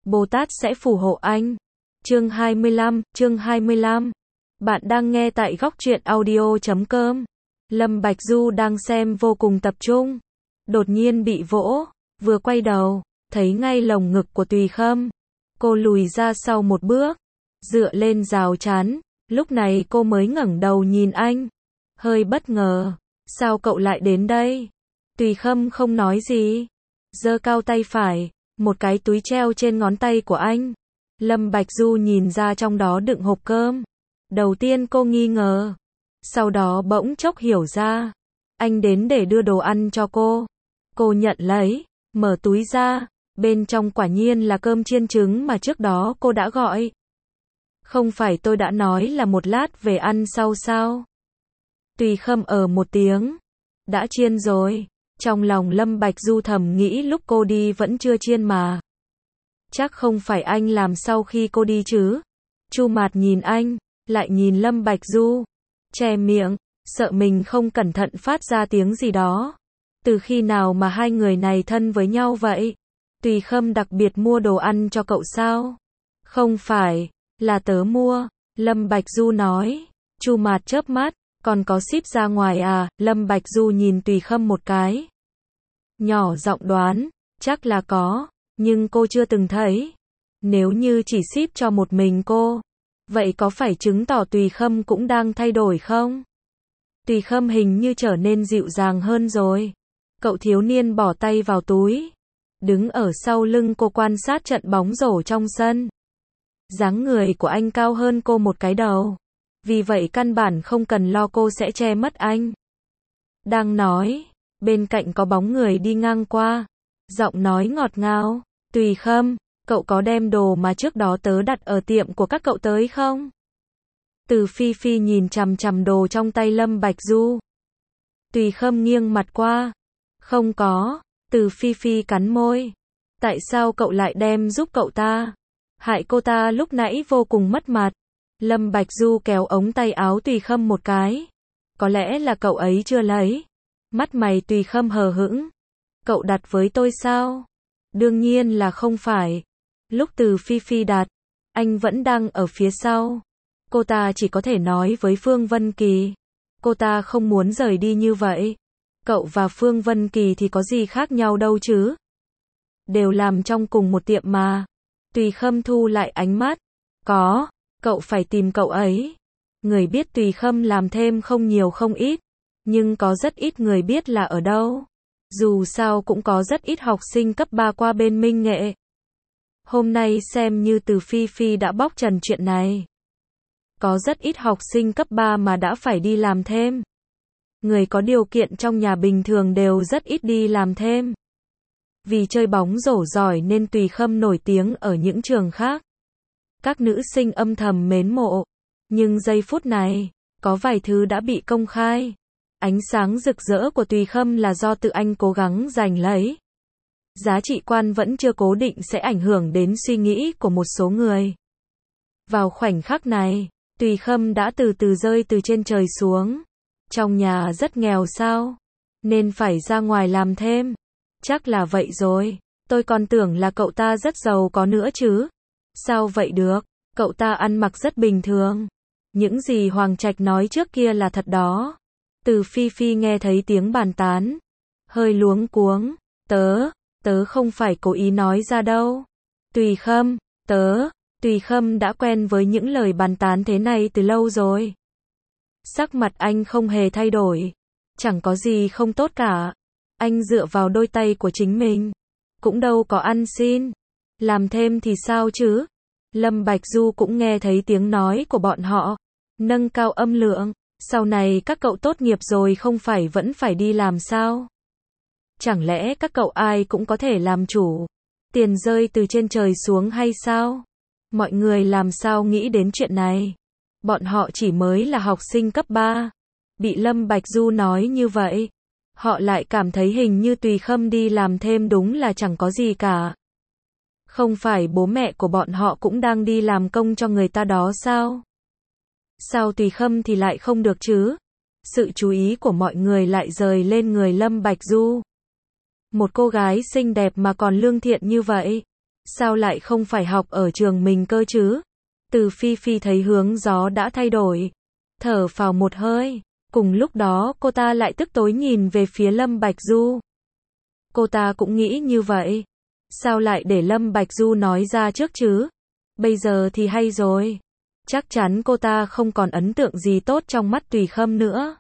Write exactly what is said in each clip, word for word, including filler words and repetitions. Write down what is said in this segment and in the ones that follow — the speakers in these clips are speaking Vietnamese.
Bồ Tát sẽ phù hộ anh. Chương hai mươi lăm, chương hai mươi lăm. Bạn đang nghe tại góc truyện audio chấm com. Lâm Bạch Du đang xem vô cùng tập trung. Đột nhiên bị vỗ, vừa quay đầu, thấy ngay lồng ngực của Tùy Khâm. Cô lùi ra sau một bước, dựa lên rào chắn, lúc này cô mới ngẩng đầu nhìn anh. Hơi bất ngờ, sao cậu lại đến đây? Tùy Khâm không nói gì, giơ cao tay phải, một cái túi treo trên ngón tay của anh. Lâm Bạch Du nhìn ra trong đó đựng hộp cơm. Đầu tiên cô nghi ngờ, sau đó bỗng chốc hiểu ra, anh đến để đưa đồ ăn cho cô. Cô nhận lấy, mở túi ra, bên trong quả nhiên là cơm chiên trứng mà trước đó cô đã gọi. Không phải tôi đã nói là một lát về ăn sau sao? Tùy Khâm ở một tiếng, đã chiên rồi. Trong lòng Lâm Bạch Du thầm nghĩ lúc cô đi vẫn chưa chiên mà. Chắc không phải anh làm sau khi cô đi chứ? Chu Mạt nhìn anh, lại nhìn Lâm Bạch Du, che miệng, sợ mình không cẩn thận phát ra tiếng gì đó. Từ khi nào mà hai người này thân với nhau vậy? Tùy Khâm đặc biệt mua đồ ăn cho cậu sao? Không phải, là tớ mua, Lâm Bạch Du nói. Chu Mạt chớp mắt, còn có ship ra ngoài à? Lâm Bạch Du nhìn Tùy Khâm một cái, nhỏ giọng đoán, chắc là có, nhưng cô chưa từng thấy. Nếu như chỉ ship cho một mình cô, vậy có phải chứng tỏ Tùy Khâm cũng đang thay đổi không? Tùy Khâm hình như trở nên dịu dàng hơn rồi. Cậu thiếu niên bỏ tay vào túi, đứng ở sau lưng cô quan sát trận bóng rổ trong sân. Dáng người của anh cao hơn cô một cái đầu, vì vậy căn bản không cần lo cô sẽ che mất anh. Đang nói, bên cạnh có bóng người đi ngang qua, giọng nói ngọt ngào, Tùy Khâm, cậu có đem đồ mà trước đó tớ đặt ở tiệm của các cậu tới không? Từ Phi Phi nhìn chằm chằm đồ trong tay Lâm Bạch Du. Tùy Khâm nghiêng mặt qua, không có. Từ Phi Phi cắn môi, tại sao cậu lại đem giúp cậu ta? Hại cô ta lúc nãy vô cùng mất mặt. Lâm Bạch Du kéo ống tay áo Tùy Khâm một cái, có lẽ là cậu ấy chưa lấy. Mắt mày Tùy Khâm hờ hững, cậu đặt với tôi sao? Đương nhiên là không phải. Lúc Từ Phi Phi đặt, anh vẫn đang ở phía sau. Cô ta chỉ có thể nói với Phương Vân Kỳ, cô ta không muốn rời đi như vậy. Cậu và Phương Vân Kỳ thì có gì khác nhau đâu chứ? Đều làm trong cùng một tiệm mà. Tùy Khâm thu lại ánh mắt, có, cậu phải tìm cậu ấy. Người biết Tùy Khâm làm thêm không nhiều không ít, nhưng có rất ít người biết là ở đâu. Dù sao cũng có rất ít học sinh cấp ba qua bên Minh Nghệ. Hôm nay xem như Từ Phi Phi đã bóc trần chuyện này. Có rất ít học sinh cấp ba mà đã phải đi làm thêm. Người có điều kiện trong nhà bình thường đều rất ít đi làm thêm. Vì chơi bóng rổ giỏi nên Tùy Khâm nổi tiếng ở những trường khác. Các nữ sinh âm thầm mến mộ. Nhưng giây phút này, có vài thứ đã bị công khai. Ánh sáng rực rỡ của Tùy Khâm là do tự anh cố gắng giành lấy. Giá trị quan vẫn chưa cố định sẽ ảnh hưởng đến suy nghĩ của một số người. Vào khoảnh khắc này, Tùy Khâm đã từ từ rơi từ trên trời xuống. Trong nhà rất nghèo sao? Nên phải ra ngoài làm thêm. Chắc là vậy rồi. Tôi còn tưởng là cậu ta rất giàu có nữa chứ. Sao vậy được? Cậu ta ăn mặc rất bình thường. Những gì Hoàng Trạch nói trước kia là thật đó. Từ Phi Phi nghe thấy tiếng bàn tán, hơi luống cuống. Tớ, tớ không phải cố ý nói ra đâu. Tùy Khâm, tớ, Tùy Khâm đã quen với những lời bàn tán thế này từ lâu rồi. Sắc mặt anh không hề thay đổi. Chẳng có gì không tốt cả. Anh dựa vào đôi tay của chính mình. Cũng đâu có ăn xin. Làm thêm thì sao chứ? Lâm Bạch Du cũng nghe thấy tiếng nói của bọn họ. Nâng cao âm lượng. Sau này các cậu tốt nghiệp rồi không phải vẫn phải đi làm sao? Chẳng lẽ các cậu ai cũng có thể làm chủ? Tiền rơi từ trên trời xuống hay sao? Mọi người làm sao nghĩ đến chuyện này? Bọn họ chỉ mới là học sinh cấp ba. Bị Lâm Bạch Du nói như vậy, họ lại cảm thấy hình như Tùy Khâm đi làm thêm đúng là chẳng có gì cả. Không phải bố mẹ của bọn họ cũng đang đi làm công cho người ta đó sao? Sao Tùy Khâm thì lại không được chứ? Sự chú ý của mọi người lại rời lên người Lâm Bạch Du. Một cô gái xinh đẹp mà còn lương thiện như vậy. Sao lại không phải học ở trường mình cơ chứ? Từ Phi Phi thấy hướng gió đã thay đổi, thở phào một hơi. Cùng lúc đó cô ta lại tức tối nhìn về phía Lâm Bạch Du. Cô ta cũng nghĩ như vậy. Sao lại để Lâm Bạch Du nói ra trước chứ? Bây giờ thì hay rồi. Chắc chắn cô ta không còn ấn tượng gì tốt trong mắt Tùy Khâm nữa.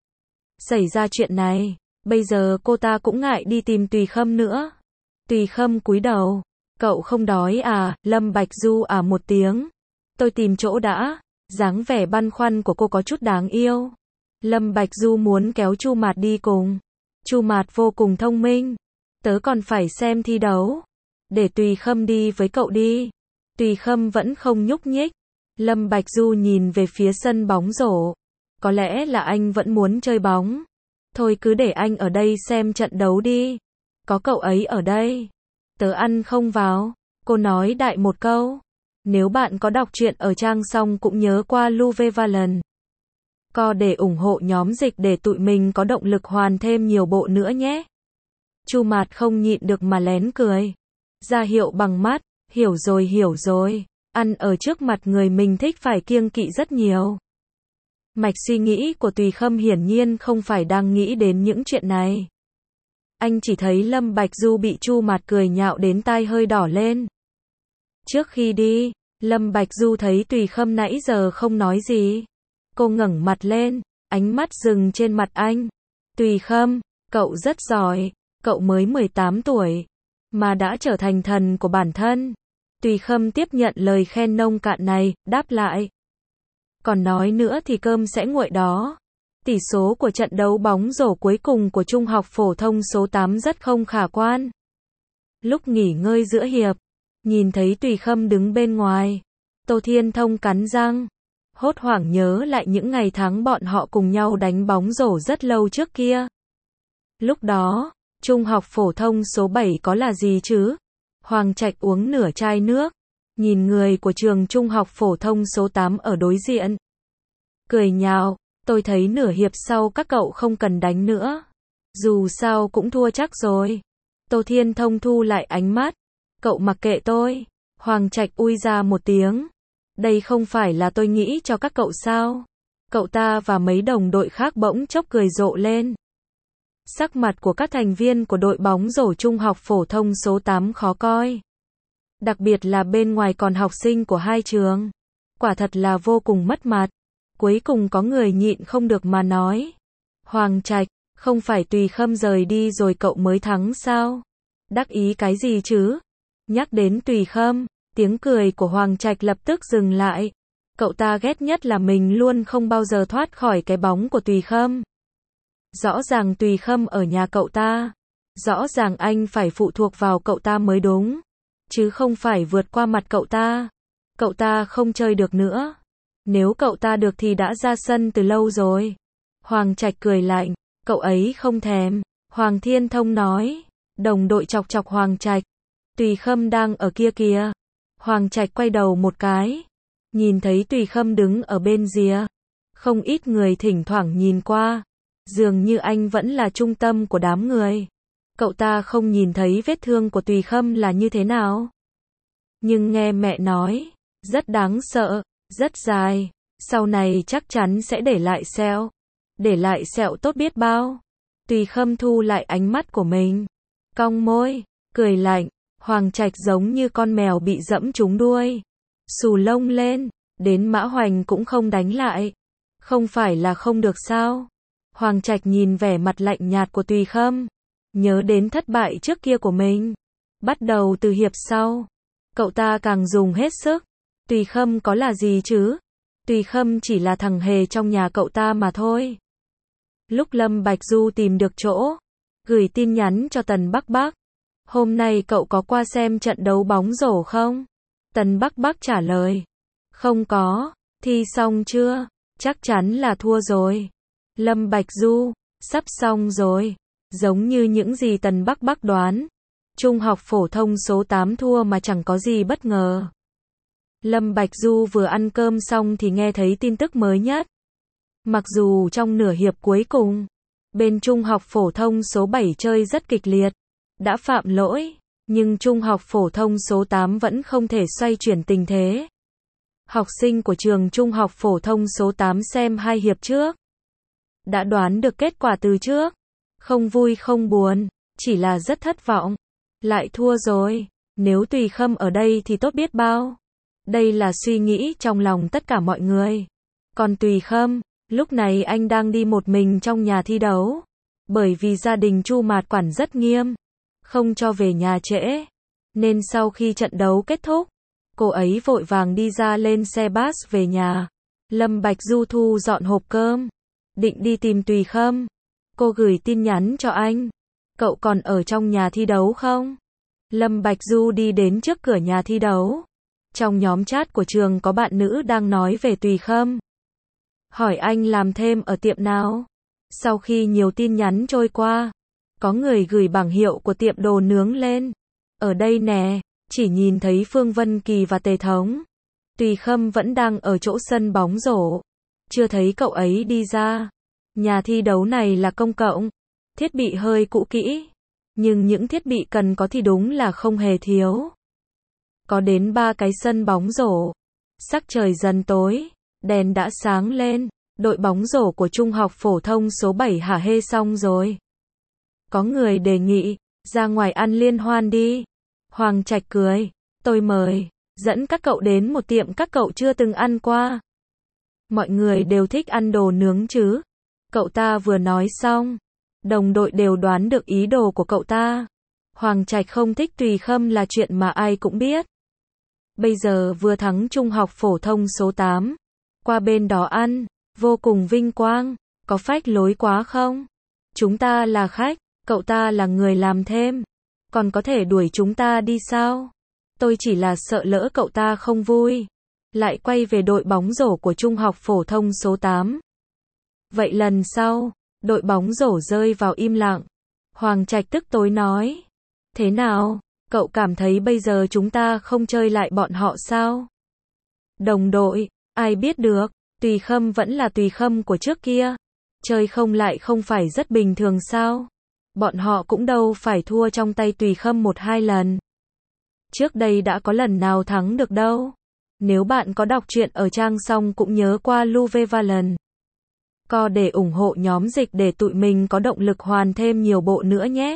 Xảy ra chuyện này, bây giờ cô ta cũng ngại đi tìm Tùy Khâm nữa. Tùy Khâm cúi đầu. Cậu không đói à? Lâm Bạch Du à một tiếng. Tôi tìm chỗ đã. Dáng vẻ băn khoăn của cô có chút đáng yêu. Lâm Bạch Du muốn kéo Chu Mạt đi cùng. Chu Mạt vô cùng thông minh. Tớ còn phải xem thi đấu. Để Tùy Khâm đi với cậu đi. Tùy Khâm vẫn không nhúc nhích. Lâm Bạch Du nhìn về phía sân bóng rổ. Có lẽ là anh vẫn muốn chơi bóng. Thôi cứ để anh ở đây xem trận đấu đi. Có cậu ấy ở đây. Tớ ăn không vào. Cô nói đại một câu. Nếu bạn có đọc truyện ở trang xong cũng nhớ qua Luvevalent Co để ủng hộ nhóm dịch để tụi mình có động lực hoàn thêm nhiều bộ nữa nhé. Chu Mạt không nhịn được mà lén cười. Ra hiệu bằng mắt. Hiểu rồi hiểu rồi. Ăn ở trước mặt người mình thích phải kiêng kỵ rất nhiều. Mạch suy nghĩ của Tùy Khâm hiển nhiên không phải đang nghĩ đến những chuyện này. Anh chỉ thấy Lâm Bạch Du bị Chu Mạt cười nhạo đến tai hơi đỏ lên. Trước khi đi, Lâm Bạch Du thấy Tùy Khâm nãy giờ không nói gì. Cô ngẩng mặt lên, ánh mắt dừng trên mặt anh. Tùy Khâm, cậu rất giỏi, cậu mới mười tám tuổi, mà đã trở thành thần của bản thân. Tùy Khâm tiếp nhận lời khen nông cạn này, đáp lại. Còn nói nữa thì cơm sẽ nguội đó. Tỷ số của trận đấu bóng rổ cuối cùng của Trung học phổ thông số tám rất không khả quan. Lúc nghỉ ngơi giữa hiệp, nhìn thấy Tùy Khâm đứng bên ngoài, Tô Thiên Thông cắn răng, hốt hoảng nhớ lại những ngày tháng bọn họ cùng nhau đánh bóng rổ rất lâu trước kia. Lúc đó, Trung học phổ thông số bảy có là gì chứ? Hoàng Trạch uống nửa chai nước, nhìn người của trường Trung học phổ thông số tám ở đối diện. Cười nhạo, tôi thấy nửa hiệp sau các cậu không cần đánh nữa. Dù sao cũng thua chắc rồi. Tô Thiên Thông thu lại ánh mắt. Cậu mặc kệ tôi. Hoàng Trạch ui ra một tiếng. Đây không phải là tôi nghĩ cho các cậu sao? Cậu ta và mấy đồng đội khác bỗng chốc cười rộ lên. Sắc mặt của các thành viên của đội bóng rổ Trung học phổ thông số tám khó coi. Đặc biệt là bên ngoài còn học sinh của hai trường. Quả thật là vô cùng mất mặt. Cuối cùng có người nhịn không được mà nói. Hoàng Trạch, không phải Tùy Khâm rời đi rồi cậu mới thắng sao? Đắc ý cái gì chứ? Nhắc đến Tùy Khâm, tiếng cười của Hoàng Trạch lập tức dừng lại. Cậu ta ghét nhất là mình luôn không bao giờ thoát khỏi cái bóng của Tùy Khâm. Rõ ràng Tùy Khâm ở nhà cậu ta. Rõ ràng anh phải phụ thuộc vào cậu ta mới đúng. Chứ không phải vượt qua mặt cậu ta. Cậu ta không chơi được nữa. Nếu cậu ta được thì đã ra sân từ lâu rồi. Hoàng Trạch cười lạnh. Cậu ấy không thèm. Hoàng Thiên Thông nói. Đồng đội chọc chọc Hoàng Trạch. Tùy Khâm đang ở kia kìa. Hoàng Trạch quay đầu một cái. Nhìn thấy Tùy Khâm đứng ở bên rìa. Không ít người thỉnh thoảng nhìn qua. Dường như anh vẫn là trung tâm của đám người. Cậu ta không nhìn thấy vết thương của Tùy Khâm là như thế nào. Nhưng nghe mẹ nói. Rất đáng sợ. Rất dài. Sau này chắc chắn sẽ để lại sẹo. Để lại sẹo tốt biết bao. Tùy Khâm thu lại ánh mắt của mình. Cong môi. Cười lạnh. Hoàng Trạch giống như con mèo bị dẫm trúng đuôi. Xù lông lên. Đến Mã Hoành cũng không đánh lại. Không phải là không được sao? Hoàng Trạch nhìn vẻ mặt lạnh nhạt của Tùy Khâm. Nhớ đến thất bại trước kia của mình. Bắt đầu từ hiệp sau. Cậu ta càng dùng hết sức. Tùy Khâm có là gì chứ? Tùy Khâm chỉ là thằng hề trong nhà cậu ta mà thôi. Lúc Lâm Bạch Du tìm được chỗ, gửi tin nhắn cho Tần Bắc Bắc. Hôm nay cậu có qua xem trận đấu bóng rổ không? Tần Bắc Bắc trả lời. Không có. Thi xong chưa? Chắc chắn là thua rồi. Lâm Bạch Du, sắp xong rồi. Giống như những gì Tần Bắc Bắc đoán. Trung học phổ thông số tám thua mà chẳng có gì bất ngờ. Lâm Bạch Du vừa ăn cơm xong thì nghe thấy tin tức mới nhất. Mặc dù trong nửa hiệp cuối cùng, bên Trung học phổ thông số bảy chơi rất kịch liệt, đã phạm lỗi, Nhưng trung học phổ thông số tám vẫn không thể xoay chuyển tình thế. Học sinh của trường trung học phổ thông số tám xem hai hiệp trước đã đoán được kết quả từ trước. Không vui không buồn, chỉ là rất thất vọng. Lại thua rồi, nếu Tùy Khâm ở đây thì tốt biết bao. Đây là suy nghĩ trong lòng tất cả mọi người. Còn Tùy Khâm, lúc này anh đang đi một mình trong nhà thi đấu. Bởi vì gia đình Chu Mạt quản rất nghiêm, không cho về nhà trễ. Nên sau khi trận đấu kết thúc, cô ấy vội vàng đi ra lên xe bus về nhà. Lâm Bạch Du thu dọn hộp cơm, định đi tìm Tùy Khâm. Cô gửi tin nhắn cho anh. Cậu còn ở trong nhà thi đấu không? Lâm Bạch Du đi đến trước cửa nhà thi đấu. Trong nhóm chat của trường có bạn nữ đang nói về Tùy Khâm. Hỏi anh làm thêm ở tiệm nào? Sau khi nhiều tin nhắn trôi qua, có người gửi bảng hiệu của tiệm đồ nướng lên. Ở đây nè, chỉ nhìn thấy Phương Vân Kỳ và Tề Thống. Tùy Khâm vẫn đang ở chỗ sân bóng rổ. Chưa thấy cậu ấy đi ra. Nhà thi đấu này là công cộng. Thiết bị hơi cũ kỹ. Nhưng những thiết bị cần có thì đúng là không hề thiếu. Có đến ba cái sân bóng rổ. Sắc trời dần tối, đèn đã sáng lên. Đội bóng rổ của trung học phổ thông số bảy hả hê xong rồi. Có người đề nghị, ra ngoài ăn liên hoan đi. Hoàng Trạch cười, tôi mời, dẫn các cậu đến một tiệm các cậu chưa từng ăn qua. Mọi người đều thích ăn đồ nướng chứ. Cậu ta vừa nói xong, đồng đội đều đoán được ý đồ của cậu ta. Hoàng Trạch không thích Tùy Khâm là chuyện mà ai cũng biết. Bây giờ vừa thắng trung học phổ thông số tám. Qua bên đó ăn, vô cùng vinh quang. Có phách lối quá không? Chúng ta là khách, cậu ta là người làm thêm. Còn có thể đuổi chúng ta đi sao? Tôi chỉ là sợ lỡ cậu ta không vui. Lại quay về đội bóng rổ của trung học phổ thông số tám. Vậy lần sau, đội bóng rổ rơi vào im lặng. Hoàng Trạch tức tối nói. Thế nào, cậu cảm thấy bây giờ chúng ta không chơi lại bọn họ sao? Đồng đội, ai biết được, Tùy Khâm vẫn là Tùy Khâm của trước kia. Chơi không lại không phải rất bình thường sao? Bọn họ cũng đâu phải thua trong tay Tùy Khâm một hai lần. Trước đây đã có lần nào thắng được đâu. Nếu bạn có đọc truyện ở trang xong cũng nhớ qua Luvevalent. Co để ủng hộ nhóm dịch để tụi mình có động lực hoàn thêm nhiều bộ nữa nhé.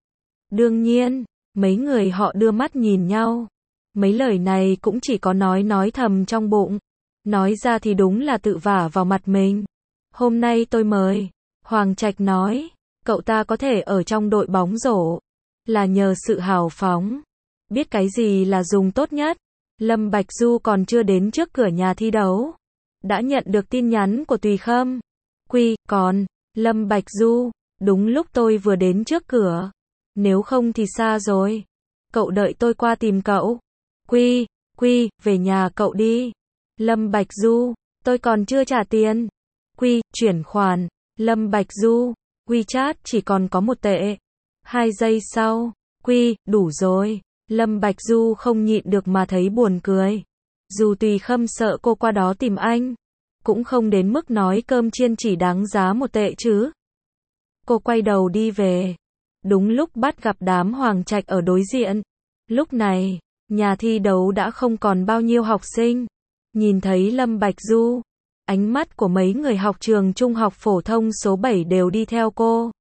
Đương nhiên, mấy người họ đưa mắt nhìn nhau. Mấy lời này cũng chỉ có nói nói thầm trong bụng. Nói ra thì đúng là tự vả vào mặt mình. Hôm nay tôi mời. Hoàng Trạch nói. Cậu ta có thể ở trong đội bóng rổ. Là nhờ sự hào phóng. Biết cái gì là dùng tốt nhất. Lâm Bạch Du còn chưa đến trước cửa nhà thi đấu. Đã nhận được tin nhắn của Tùy Khâm. Quy, còn, Lâm Bạch Du, đúng lúc tôi vừa đến trước cửa. Nếu không thì xa rồi. Cậu đợi tôi qua tìm cậu. Quy, Quy, về nhà cậu đi. Lâm Bạch Du, tôi còn chưa trả tiền. Quy, chuyển khoản. Lâm Bạch Du, WeChat chỉ còn có một tệ. Hai giây sau. Quy, đủ rồi. Lâm Bạch Du không nhịn được mà thấy buồn cười. Dù Tùy Khâm sợ cô qua đó tìm anh, cũng không đến mức nói cơm chiên chỉ đáng giá một tệ chứ. Cô quay đầu đi về. Đúng lúc bắt gặp đám Hoàng Trạch ở đối diện. Lúc này, nhà thi đấu đã không còn bao nhiêu học sinh. Nhìn thấy Lâm Bạch Du, ánh mắt của mấy người học trường trung học phổ thông số bảy đều đi theo cô.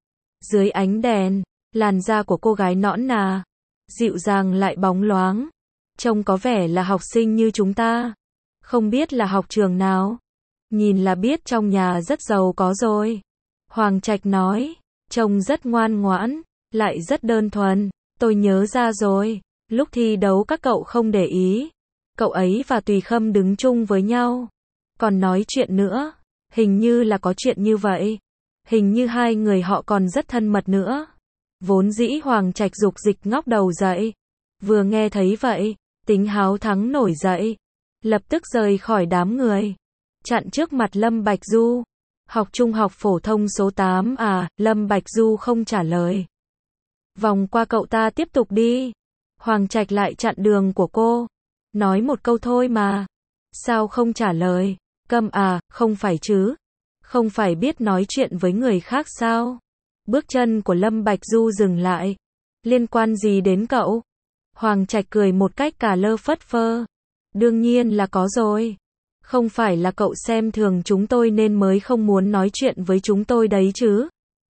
Dưới ánh đèn, làn da của cô gái nõn nà, dịu dàng lại bóng loáng. Trông có vẻ là học sinh như chúng ta. Không biết là học trường nào. Nhìn là biết trong nhà rất giàu có rồi. Hoàng Trạch nói. Trông rất ngoan ngoãn, lại rất đơn thuần. Tôi nhớ ra rồi. Lúc thi đấu các cậu không để ý. Cậu ấy và Tùy Khâm đứng chung với nhau. Còn nói chuyện nữa. Hình như là có chuyện như vậy. Hình như hai người họ còn rất thân mật nữa. Vốn dĩ Hoàng Trạch dục dịch ngóc đầu dậy. Vừa nghe thấy vậy, tính háo thắng nổi dậy. Lập tức rời khỏi đám người. Chặn trước mặt Lâm Bạch Du. Học trung học phổ thông số tám à, Lâm Bạch Du không trả lời. Vòng qua cậu ta tiếp tục đi. Hoàng Trạch lại chặn đường của cô. Nói một câu thôi mà. Sao không trả lời? Câm à, không phải chứ. Không phải biết nói chuyện với người khác sao? Bước chân của Lâm Bạch Du dừng lại. Liên quan gì đến cậu? Hoàng Trạch cười một cách cả lơ phất phơ. Đương nhiên là có rồi. Không phải là cậu xem thường chúng tôi nên mới không muốn nói chuyện với chúng tôi đấy chứ?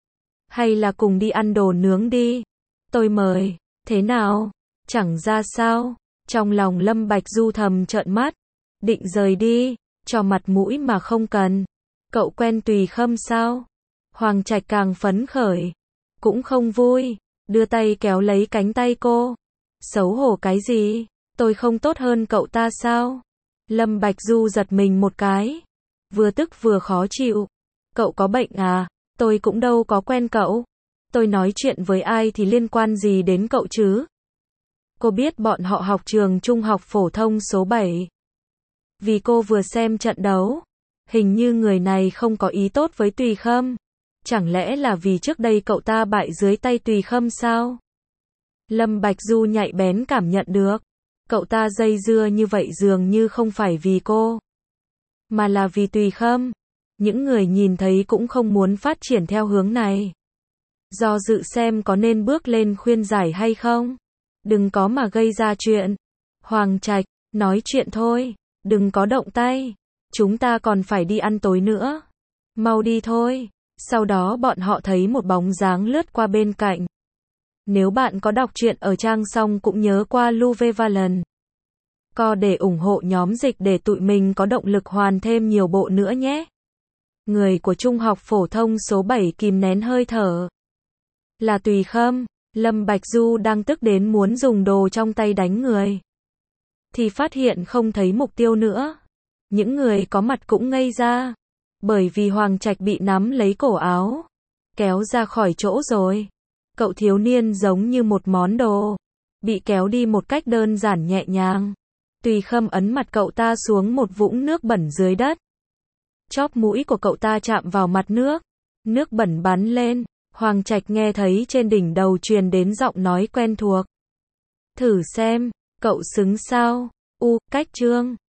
Hay là cùng đi ăn đồ nướng đi? Tôi mời. Thế nào? Chẳng ra sao. Trong lòng Lâm Bạch Du thầm trợn mắt. Định rời đi. Cho mặt mũi mà không cần. Cậu quen Tùy Khâm sao? Hoàng Trạch càng phấn khởi. Cũng không vui. Đưa tay kéo lấy cánh tay cô. Xấu hổ cái gì? Tôi không tốt hơn cậu ta sao? Lâm Bạch Du giật mình một cái. Vừa tức vừa khó chịu. Cậu có bệnh à? Tôi cũng đâu có quen cậu. Tôi nói chuyện với ai thì liên quan gì đến cậu chứ? Cô biết bọn họ học trường trung học phổ thông số bảy. Vì cô vừa xem trận đấu. Hình như người này không có ý tốt với Tùy Khâm. Chẳng lẽ là vì trước đây cậu ta bại dưới tay Tùy Khâm sao? Lâm Bạch Du nhạy bén cảm nhận được. Cậu ta dây dưa như vậy dường như không phải vì cô, mà là vì Tùy Khâm. Những người nhìn thấy cũng không muốn phát triển theo hướng này. Do dự xem có nên bước lên khuyên giải hay không. Đừng có mà gây ra chuyện. Hoàng Trạch, nói chuyện thôi. Đừng có động tay. Chúng ta còn phải đi ăn tối nữa. Mau đi thôi. Sau đó bọn họ thấy một bóng dáng lướt qua bên cạnh. Nếu bạn có đọc truyện ở trang xong cũng nhớ qua Luvevalent Co để ủng hộ nhóm dịch để tụi mình có động lực hoàn thêm nhiều bộ nữa nhé. Người của trung học phổ thông số bảy kìm nén hơi thở. Là Tùy Khâm. Lâm Bạch Du đang tức đến muốn dùng đồ trong tay đánh người. Thì phát hiện không thấy mục tiêu nữa. Những người có mặt cũng ngây ra. Bởi vì Hoàng Trạch bị nắm lấy cổ áo. Kéo ra khỏi chỗ rồi. Cậu thiếu niên giống như một món đồ. Bị kéo đi một cách đơn giản nhẹ nhàng. Tùy Khâm ấn mặt cậu ta xuống một vũng nước bẩn dưới đất. Chóp mũi của cậu ta chạm vào mặt nước. Nước bẩn bắn lên. Hoàng Trạch nghe thấy trên đỉnh đầu truyền đến giọng nói quen thuộc. Thử xem, cậu xứng sao? U, cách trương.